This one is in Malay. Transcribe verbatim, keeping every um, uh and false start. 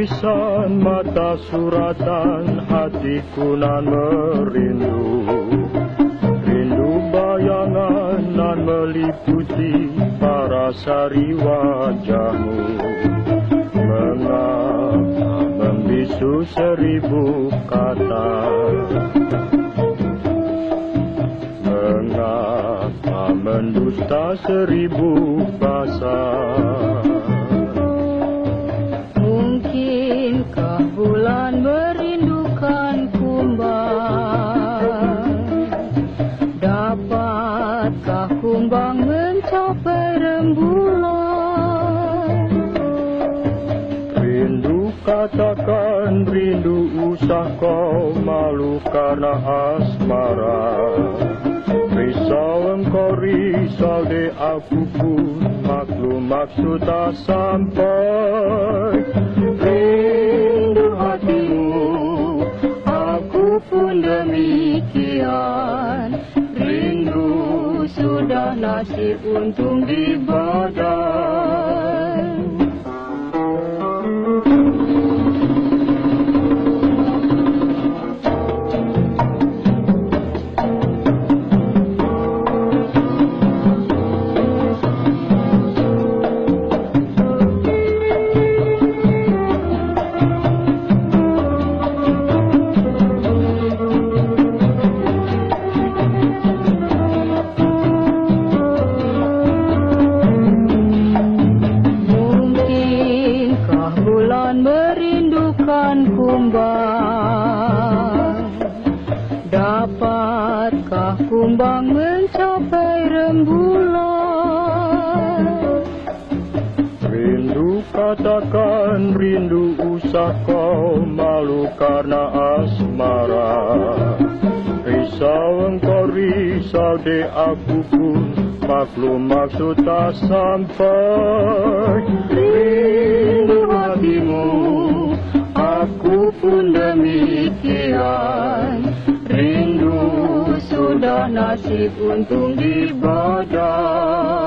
tulisan mata suratan hatiku nan merindu. Rindu bayangan nan meliputi parasari wajahmu. Mengapa membisu seribu kata? Mengapa mendusta seribu bahasa? Mungkinkah bulan merindukan kumbang? Dapatkah kumbang mencapai rembulan? Rindu katakan rindu, usah kau malu karena asmara. Risau engkau risau de aku pun maklum maksud tak sampai. Rindu hatimu aku pun demikian. Rindu sudah nasib untung di badan. Merindukan kumbang, dapatkah kumbang mencapai rembulan? Rindu katakan rindu, usah kau malu karena asmara. Risau engkau risau de aku pun maklum maksud tak sampai. Rindu hatimu aku pun demikian. Rindu sudah nasib untung di badan.